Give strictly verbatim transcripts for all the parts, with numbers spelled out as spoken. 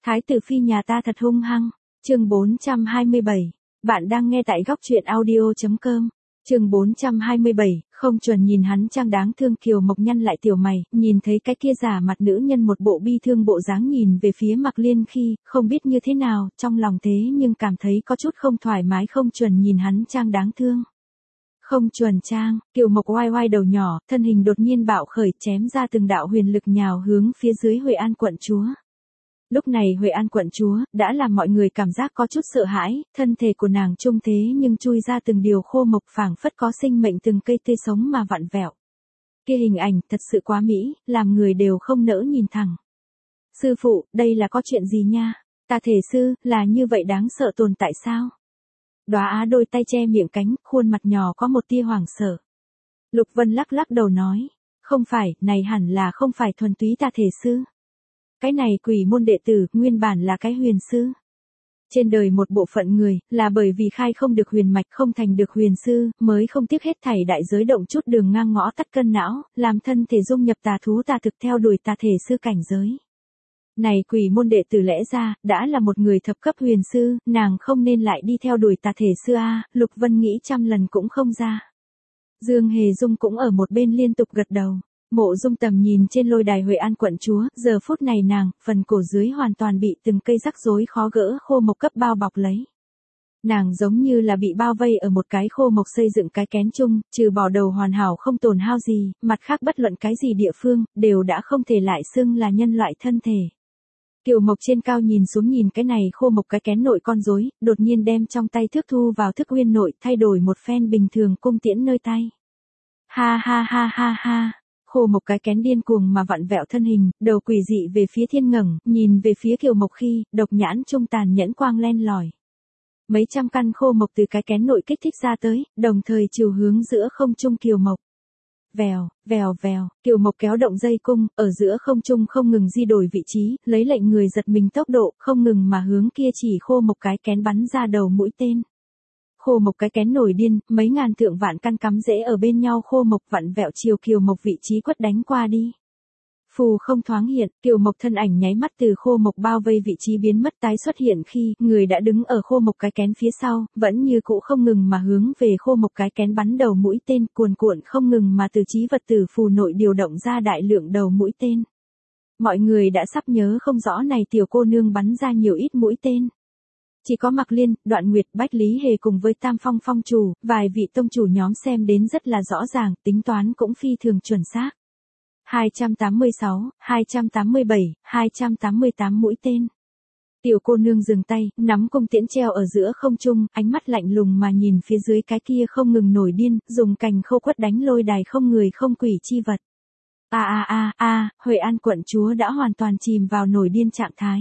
Thái tử phi nhà ta thật hung hăng. Chương bốn trăm hai mươi bảy. Bạn đang nghe tại góc truyện audio.com. Chương bốn trăm hai mươi bảy, không chuẩn nhìn hắn trang đáng thương. Kiều Mộc nhăn lại tiểu mày, nhìn thấy cái kia giả mặt nữ nhân một bộ bi thương bộ dáng nhìn về phía Mạc Liên khi, không biết như thế nào, trong lòng thế nhưng cảm thấy có chút không thoải mái. Không chuẩn nhìn hắn trang đáng thương. Không chuẩn trang, Kiều Mộc oai oai đầu nhỏ, thân hình đột nhiên bạo khởi chém ra từng đạo huyền lực nhào hướng phía dưới Huệ An quận chúa. Lúc này Huệ An quận chúa, đã làm mọi người cảm giác có chút sợ hãi, thân thể của nàng trung thế nhưng chui ra từng điều khô mộc phảng phất có sinh mệnh từng cây tươi sống mà vặn vẹo. Kia hình ảnh thật sự quá mỹ, làm người đều không nỡ nhìn thẳng. Sư phụ, đây là có chuyện gì nha? Ta thể sư, là như vậy đáng sợ tồn tại sao? Đóa Á đôi tay che miệng cánh, khuôn mặt nhỏ có một tia hoảng sợ. Lục Vân lắc lắc đầu nói, không phải, này hẳn là không phải thuần túy ta thể sư. Cái này quỷ môn đệ tử, nguyên bản là cái huyền sư. Trên đời một bộ phận người, là bởi vì khai không được huyền mạch không thành được huyền sư, mới không tiếc hết thảy đại giới động chút đường ngang ngõ tắt cân não, làm thân thể dung nhập tà thú tà thực theo đuổi tà thể sư cảnh giới. Này quỷ môn đệ tử lẽ ra, đã là một người thập cấp huyền sư, nàng không nên lại đi theo đuổi tà thể sư A, Lục Vân nghĩ trăm lần cũng không ra. Dương Hề Dung cũng ở một bên liên tục gật đầu. Mộ Dung tầm nhìn trên lôi đài Huệ An quận chúa, giờ phút này nàng, phần cổ dưới hoàn toàn bị từng cây rắc rối khó gỡ khô mộc cấp bao bọc lấy. Nàng giống như là bị bao vây ở một cái khô mộc xây dựng cái kén chung, trừ bỏ đầu hoàn hảo không tổn hao gì, mặt khác bất luận cái gì địa phương, đều đã không thể lại xưng là nhân loại thân thể. Kiều Mộc trên cao nhìn xuống nhìn cái này khô mộc cái kén nội con rối, đột nhiên đem trong tay thước thu vào thức uyên nội, thay đổi một phen bình thường cung tiễn nơi tay. Ha ha ha ha ha. Khô mộc cái kén điên cuồng mà vặn vẹo thân hình, đầu quỷ dị về phía thiên ngẩng, nhìn về phía Kiều Mộc khi, độc nhãn trung tàn nhẫn quang len lỏi. Mấy trăm căn khô mộc từ cái kén nội kích thích ra tới, đồng thời chiều hướng giữa không trung Kiều Mộc. Vèo, vèo vèo, Kiều Mộc kéo động dây cung, ở giữa không trung không ngừng di đổi vị trí, lấy lệnh người giật mình tốc độ, không ngừng mà hướng kia chỉ khô mộc cái kén bắn ra đầu mũi tên. Khô mộc cái kén nổi điên, mấy ngàn thượng vạn căn cắm rễ ở bên nhau khô mộc vặn vẹo chiều Kiều Mộc vị trí quất đánh qua đi. Phù không thoáng hiện, Kiều Mộc thân ảnh nháy mắt từ khô mộc bao vây vị trí biến mất tái xuất hiện khi người đã đứng ở khô mộc cái kén phía sau, vẫn như cũ không ngừng mà hướng về khô mộc cái kén bắn đầu mũi tên cuồn cuộn không ngừng mà từ chí vật tử phù nội điều động ra đại lượng đầu mũi tên. Mọi người đã sắp nhớ không rõ này tiểu cô nương bắn ra nhiều ít mũi tên. Chỉ có Mạc Liên, Đoạn Nguyệt, Bách Lý Hề cùng với Tam Phong phong chủ, vài vị tông chủ nhóm xem đến rất là rõ ràng, tính toán cũng phi thường chuẩn xác. hai trăm tám mươi sáu, hai trăm tám mươi bảy, hai trăm tám mươi tám mũi tên. Tiểu cô nương dừng tay, nắm cung tiễn treo ở giữa không trung, ánh mắt lạnh lùng mà nhìn phía dưới cái kia không ngừng nổi điên, dùng cành khô quất đánh lôi đài không người không quỷ chi vật. A a a a, Huệ An quận chúa đã hoàn toàn chìm vào nổi điên trạng thái.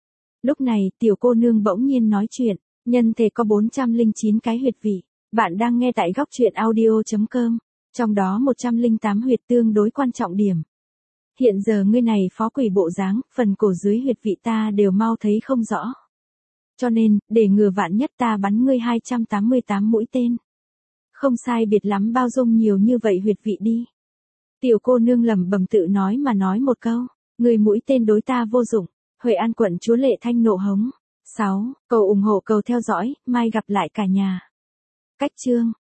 Lúc này, tiểu cô nương bỗng nhiên nói chuyện, nhân thể có bốn trăm lẻ chín cái huyệt vị. Bạn đang nghe tại góc truyện audio.com, trong đó một trăm lẻ tám huyệt tương đối quan trọng điểm. Hiện giờ ngươi này phó quỷ bộ dáng, phần cổ dưới huyệt vị ta đều mau thấy không rõ. Cho nên, để ngừa vạn nhất ta bắn ngươi hai trăm tám mươi tám mũi tên. Không sai biệt lắm bao dung nhiều như vậy huyệt vị đi. Tiểu cô nương lẩm bẩm tự nói mà nói một câu, người mũi tên đối ta vô dụng. Huệ An quận chúa lệ thanh nộ hống. sáu. Cầu ủng hộ cầu theo dõi, mai gặp lại cả nhà. Cách chương.